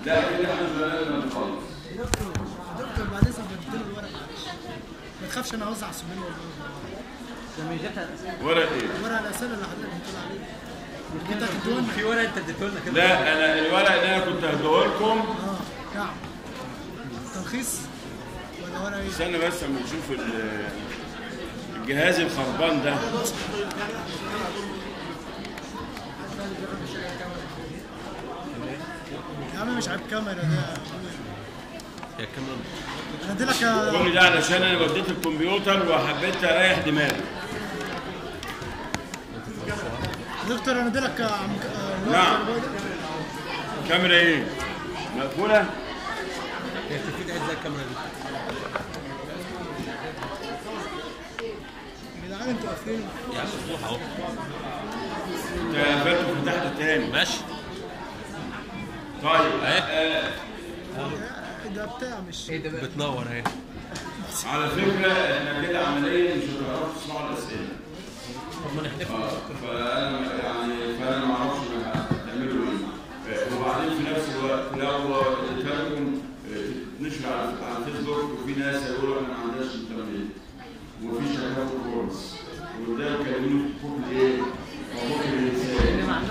لا كده احنا زماننا بنخلص. دكتور بعد اذنك بديله الورق معلش. ما تخافش انا هوزع سمين ورق ايه؟ ورق الاسئله اللي حضرتك بتقول عليه. انت هتديهولنا في ورق انت اديته لنا كده. لا انا الورق اللي انا كنت هديه لكم. نعم. تلخيص ولا ورق ايه؟ استنى بس اما نشوف الجهاز الخربان ده. يا عم مش على الكاميرا ده يا الكاميرا. انا ادي لك كل ده علشان انا وديت الكمبيوتر وحبيت اريح دماغي. دكتور انا ادي لك نعم. كاميرا ايه؟ مقفولة؟ هي بتفتح ازاي الكاميرا دي؟ يا جدعان انتوا قافلين. يا عم مفتوحة اهو. انت قفلته فتحت تاني. ماشي. طيب ده بتاع مش بتنور اهي. على فكرة احنا كده عمليا مش هتعرفوا تسمعوا الأسئلة. طب ما نحتفل. فأنا ما اعرفش هتعملوا ايه. وبعدين في نفس الوقت لو اديتلكم تنشر على الفيسبوك وفي ناس هيقولوا احنا ما عندناش انترنت وفي شركات كورس وده يكلموني في حقوق الايه؟ حقوق الانسان.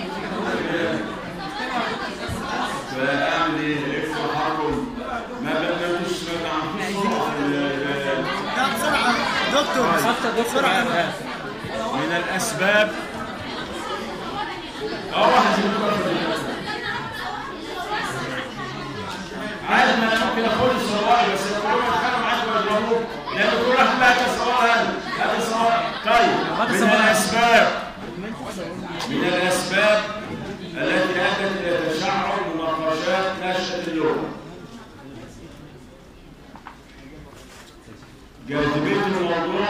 فاعمل ايه؟ اكتب حركم ما عندكوش لا بسرعه دكتور بسرعه. من الاسباب واحد عادي ما انا ممكن اخد الصواري بس كلهم يتخانقوا معاك ويضربوك لان كل واحد بقى تصور هذا صور. طيب من الاسباب التي ادت الى تشعب مناقشات نشأة اللغة جاذبية الموضوع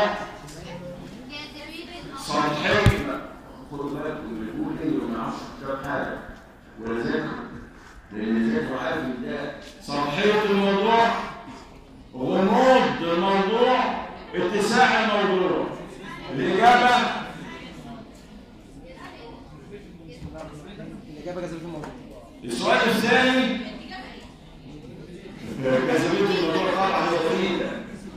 سطحية. خدوا بالكم اللي بيقول ايه وما يعرفش كتاب حاجة ولا ذاكر لأن ذاكر عارف إن ده سطحية الموضوع، غموض الموضوع، اتساع الموضوع. الإجابة جاذبية الموضوع. السؤال الثاني جاذبية الموضوع طبعا هي فريدة.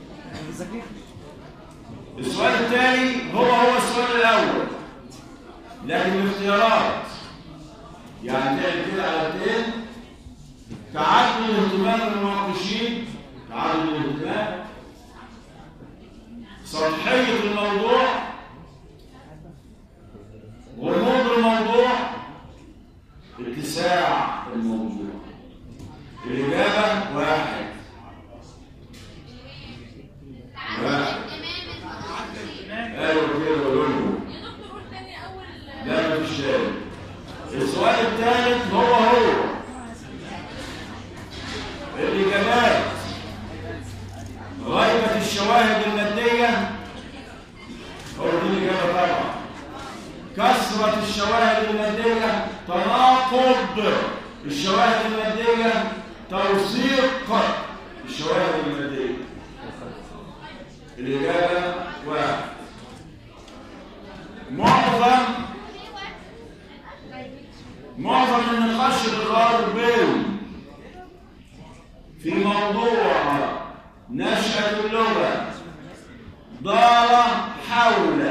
السؤال الثاني هو السؤال الأول لكن الاختيارات يعني تعمل كده على الاثنين. تعدد اهتمام المناقشين، تعدد الاهتمام، سطحية الموضوع، غموض الموضوع، اتساع الموضوع. الإجابة واحد. ايوه كده قولوا لهم. لا مفيش تاني. السؤال الثالث هو الإجابات غيبة الشواهد المادية. هو دي الإجابة طبعا. كثرة الشواهد المادية، تناقض الشواهد المادية، توثيق الشواهد المادية. الإجابة واحد. معظم النقاش الغربي في موضوع نشأة اللغة دار حول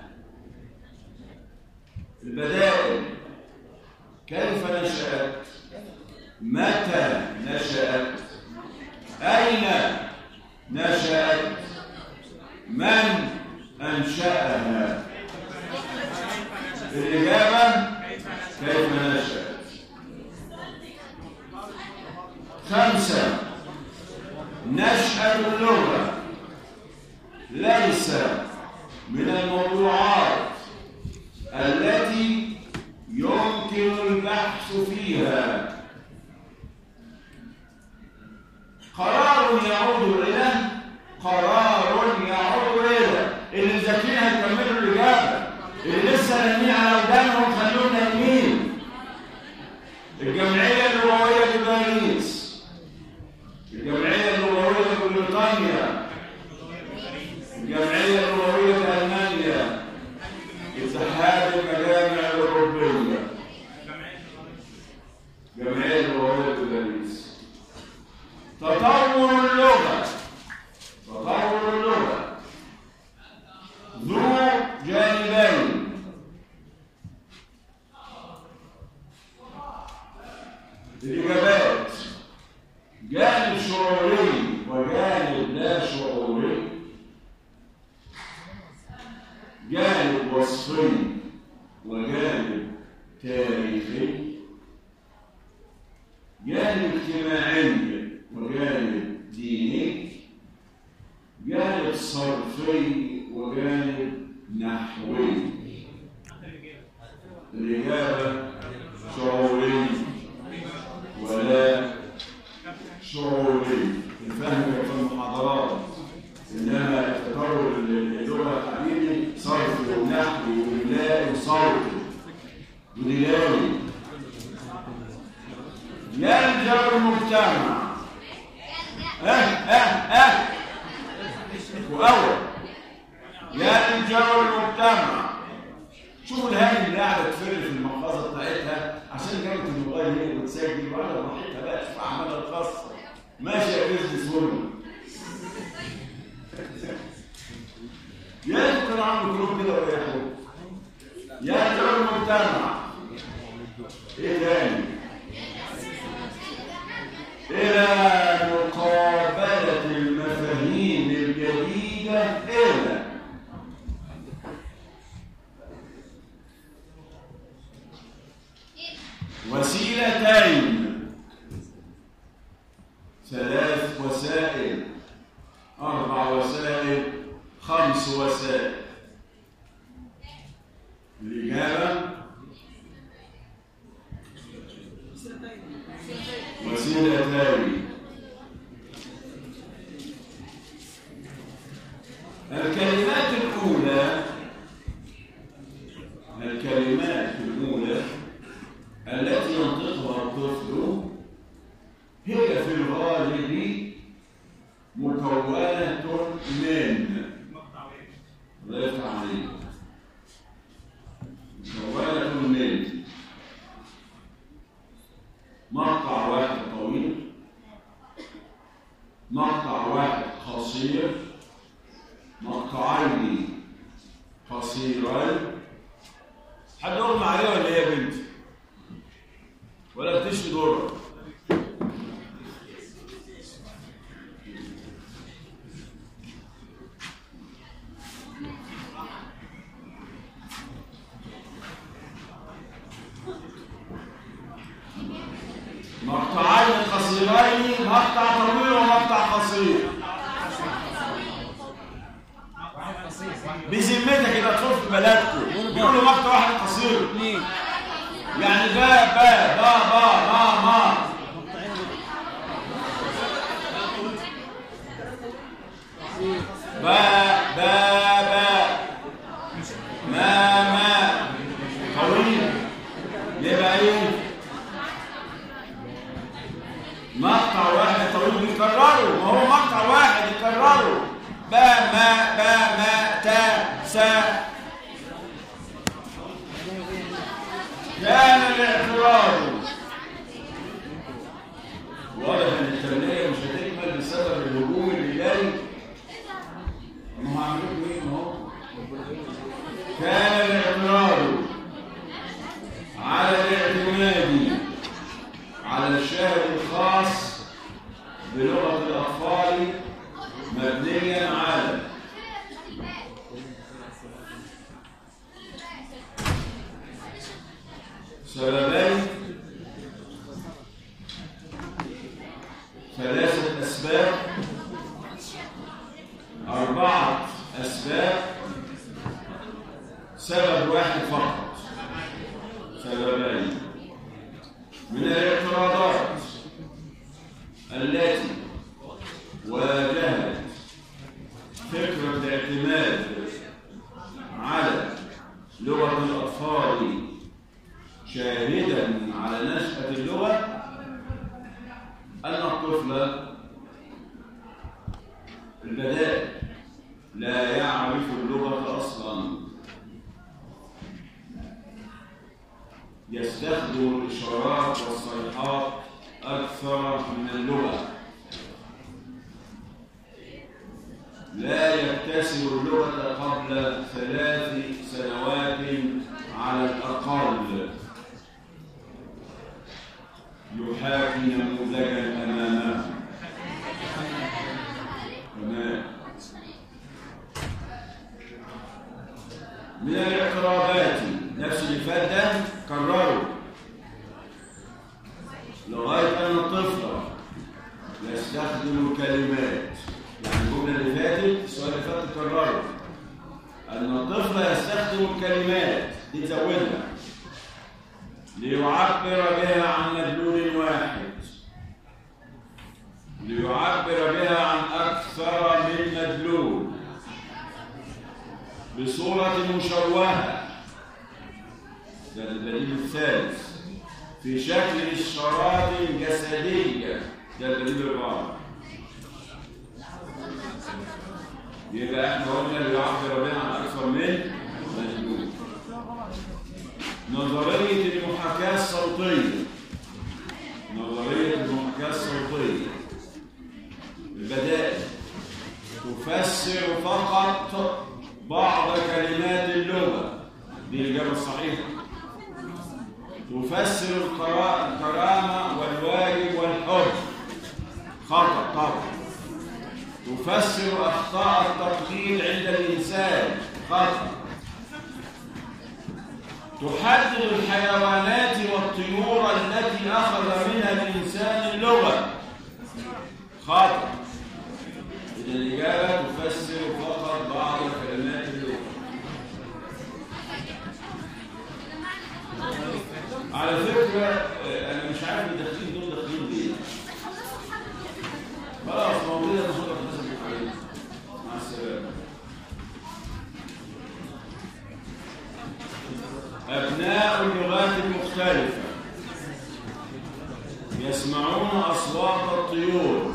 البدائل. كيف نشأت؟ متى نشأت؟ أين نشأت؟ من أنشأها؟ الإجابة كيف نشأت. 5 نشأة اللغة ليس من الموضوعات التي يمكن البحث فيها. قرار يعود إلى اللي ذاكرين هيكملوا الإجابة، اللي لسه نايمين على ودانهم خلوهم نايمين. الجمعية اللغوية بباريس، الجمعية اللغوية ببريطانيا، الجمعية اللغوية بألمانيا، اتحاد المجامع الأوروبية، الجمعية اللغوية بباريس. تطور اللغة ذو جانبين. الإجابات: جانب شعوري وجانب لا شعوري، جانب وصفي وجانب تاريخي، جانب اجتماعي وجانب ديني، جانب صرفي وجانب نحوي. الإجابة شعوري ولا شعوري. الفهم في المحاضرات، إنما تطور اللغة حبيبي صرفي ونحوي وإملائي وصوتي ودلالي. يلجأ المجتمع وأول يلجأ المجتمع. شوفوا الهاني اللي قاعدة تفر في المحفظة بتاعتها عشان جابت الموبايل هي وتسجل وعلى راحتها بقى تشوف أعمالها الخاصة. ماشي يا بيزنس وومن. يا كانوا عاملوا كلهم كده ويريحوا. يلجأ المجتمع. إيه تاني؟ إلى مقابلة المفاهيم الجديدة إلى وسيلتين، 3 وسائل، 4 وسائل، 5 وسائل. الإجابة وسيلتين. الكلمات الأولى التي ينطقها الطفل هي في الغالب مكونة من الله يفتح عليك، مكونة من مقطع واحد طويل، مقطع واحد قصير، مقطعين قصيرين. حد يغمى عليه ولا ايه يا بنتي؟ ولا بتشفي دورك؟ مقطعين قصيرين، مقطع طويل ومقطع قصير. بذمتك يبقى تدخل في بلدكم بيقولوا مقطع واحد قصير، يعني ما طويل. يبقى ايه؟ مقطع واحد طويل بيكرروا، ما هو مقطع واحد يكرروا. ما تا سا. كان الاعتراض. واضح ان التنمية مش هتكمل بسبب الهجوم اللي جاي. ما هو عاملين ايه؟ ما هو كان الاعتراض على الاعتماد على الشهر الخاص بلغة الأطفال مبنيا على سببين، 3 أسباب، 4 أسباب، سبب واحد فقط. سببين من الاعتراضات التي واجهت فكرة الاعتماد على لغة الأطفال شاهدا على نشأة اللغة أن الطفل البدائي لا يعرف اللغة أصلا، يستخدم الإشارات والصيحات أكثر من اللغة. لا يكتسب اللغة قبل 3 سنوات على الأقل. يحاكي نموذجا أمامه. تمام. من الاعتراضات نفس اللي فات ده كرروا لغاية أن الطفل يستخدم كلمات. يعني الجملة اللي فاتت السؤال اللي فات كرروا أن الطفل يستخدم الكلمات دي تزودها ليعبر بها عن مدلول واحد، ليعبر بها عن أكثر من مدلول بصورة مشوهة. ده الدليل الثالث في شكل إشارات جسدية. ده الدليل الرابع. يبقى احنا قلنا اللي يعبر بها عن أكثر من مدلول. نظرية المحاكاة الصوتية. نظرية المحاكاة الصوتية البدائل تفسر فقط بعض كلمات اللغة. دي الإجابة الصحيحة. تفسر الكرامة والواجب والحب. خطأ طبعا. تفسر أخطاء التقليد عند الإنسان. خطأ. تحدد الحيوانات والطيور التي أخذ منها الإنسان اللغة. خطأ. إذا الإجابة تفسر فقط بعض كلمات اللغة. على فكرة أنا مش عارف الداخلين دول داخلين ليه. خلاص موجودة بصورة تناسب عليها. مع السلامة. أبناء اللغات المختلفة يسمعون أصوات الطيور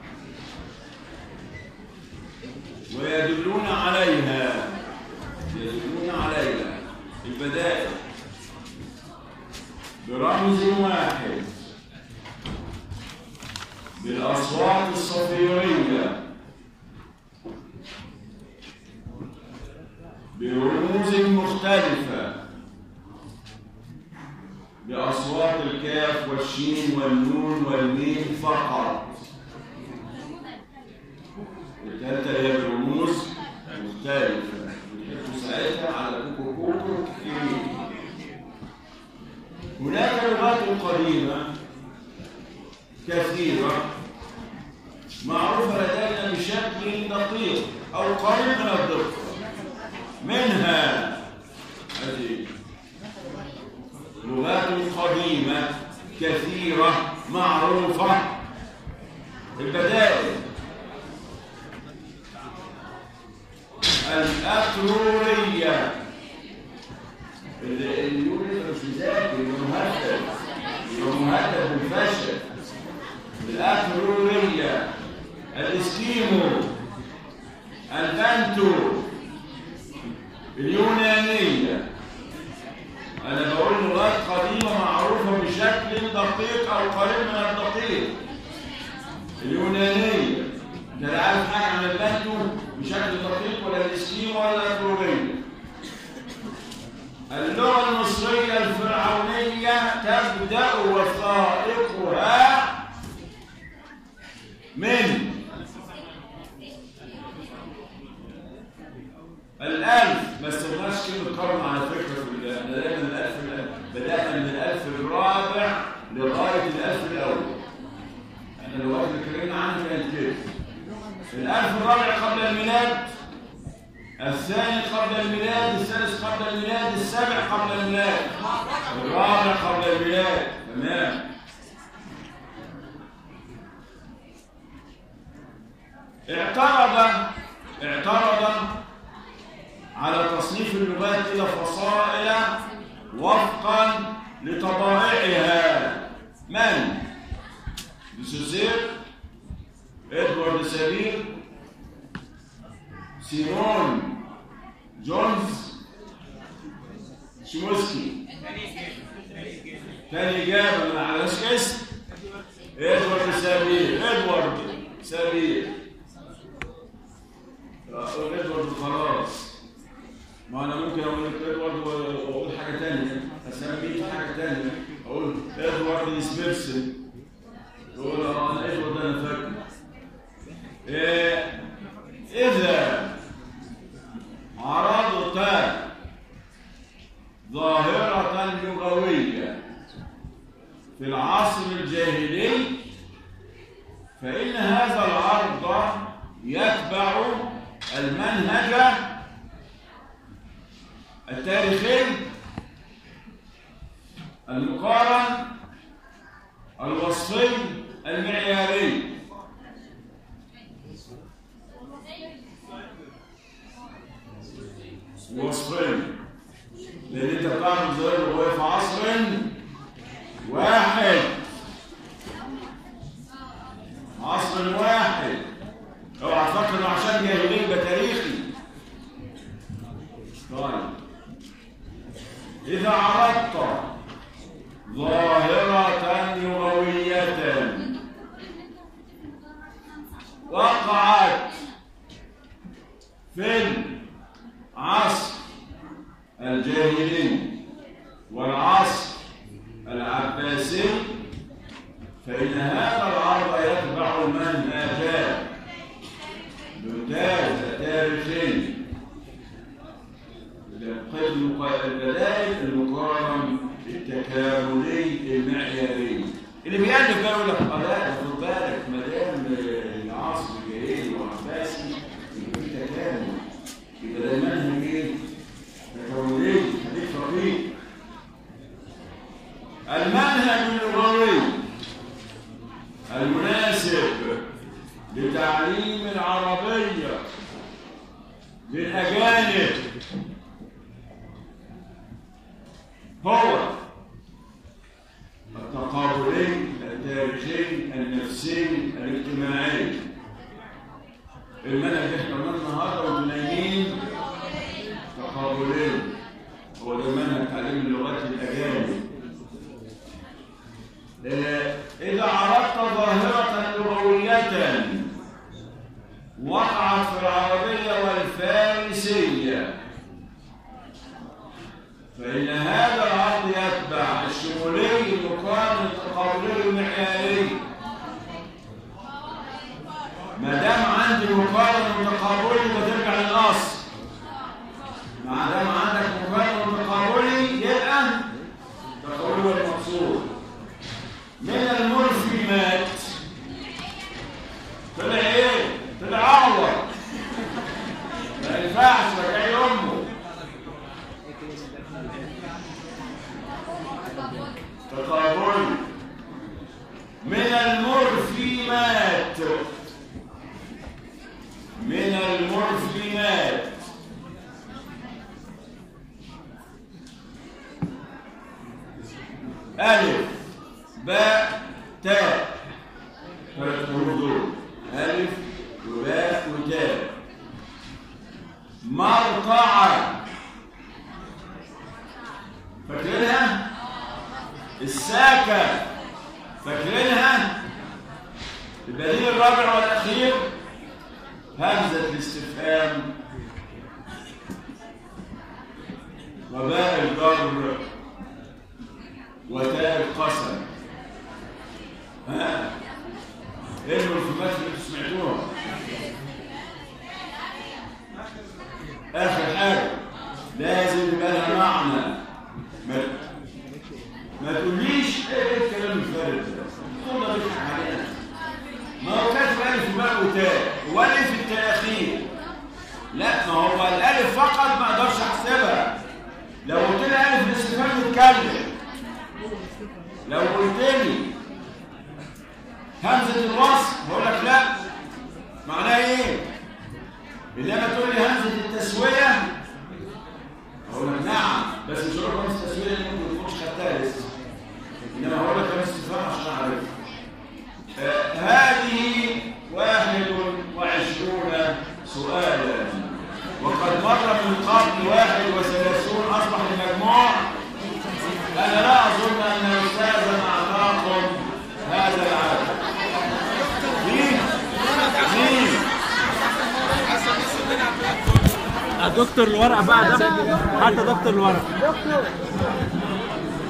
ويدلون عليها. يدلون عليها البدائل برمز واحد بالأصوات الصفيرية برموز مختلفة بأصوات الكاف والشين والنون والميم فقط. الثالثة هي برموز مختلفة بنحط ساعتها على كوكو كيمي. هناك لغات قديمة كثيرة معروفة لدينا بشكل دقيق أو قريب من الدقة. منها هذه لغات قديمة كثيرة معروفة. البدائل الأترورية. اللي يقول مش مذاكر يبقى مهدد بالفشل. الأترورية، الإسكيمو، البنتو، اليونانية. أنا بقول لغات قديمة معروفة بشكل دقيق أو قريب من الدقيق. اليونانية، أنت لا عارف حاجة عن البنتو بشكل دقيق ولا الإسكيمو ولا الأترورية. اللغة المصرية الفرعونية تبدأ وثائقها من الألف. ما استخدمناش كلمة قرن على فكرة في دايما الألف. بدأنا من الألف الرابع لغاية الألف الأول. احنا اللغات اللي اتكلمنا عنها كانت كده. الألف الرابع قبل الميلاد، الثاني قبل الميلاد، الثالث قبل الميلاد، السابع قبل الميلاد، الرابع قبل الميلاد. تمام. اعترض على تصنيف اللغات إلى فصائل وفقا لطبائعها. من؟ ديسوزير، إدوارد سابير، سيمون جونز، شموسكي. تاني إجابة ما عليهاش اسم. إدوارد سابير. نسي يقول الإجوة ده أنا فاكر. إذا عرضت ظاهرة لغوية في العصر الجاهلي فإن هذا العرض يتبع المنهج التاريخي المقارن الوصفي المعياري. وصفي لأن أنت بتعرف زي هو في عصر واحد، عصر واحد. اوعى تفكر انه عشان جاهلين يبقى تاريخي. طيب إذا عرضت ظاهرة لغوية وقعت في العصر الجاهلي والعصر العباسي فإن هذا العرض يتبع المنهج ممتاز تاريخي البدائل المقارن التكاملي المعياري. اللي بيألف بقى يقول لك لا خد بالك ما دام العصر الجاهلي والعباسي يبقى في تكامل، يبقى ده المنهج ايه؟ تكاملي. خليك رقيق. المنهج اللغوي المناسب لتعليم العربية للأجانب هو التقابلي التاريخي النفسي الاجتماعي. المنهج اللي احنا قلنا النهارده والمناهجين تقابلي هو ده منهج تعليم اللغات للأجانب. إذا عرضت ظاهرة لغوية وقعت في العربية والفارسية فإن هذا العرض يتبع الشمولي المقارن التقابلي المعياري. ما دام عندي مقارن وتقابلي بترجع للأصل. ما دام عندك مقارن وتقابلي يبقى تقابلي المقصود. من المورفيمات طلع ايه؟ طلع عور ما ينفعش رجعي امه. تقابل من المورفيمات. من المورفيمات ألف باء تاء. ثلاث حروف دول ألف وباء وتاء. مرقعة فاكرينها؟ الساكة فاكرينها؟ البديل الرابع والأخير همزة الاستفهام وباء الجر وتاء القسم. ها ايه المرفومات اللي انتوا سمعتوها؟ اخر حاجه لازم يبقى لها معنى. ما تقوليش ايه الكلام الفارغ ده، تقول ده بيضحك علينا. ما هو كاتب الف وباء وتاء والف التاخير. لا ما هو الالف فقط ما اقدرش احسبها. لو قلت لي الف الاستفهام نتكلم. لو قلت لي همزة الوصل هقول لك لا معناها ايه؟ انما تقول لي همزة التسوية هقول لك نعم بس مش هقول لك همزة التسوية اللي ممكن ما تكونش خدتها لسه. انما هقول لك همزة استفهام عشان اعرفها. هذه 21 سؤالا وقد مر من قبل 31 اصبح المجموع. انا لا اظن ان الاستاذ اعطاكم هذا العدد. مين؟ دكتور الورق بقى ده. حتى دكتور الورق.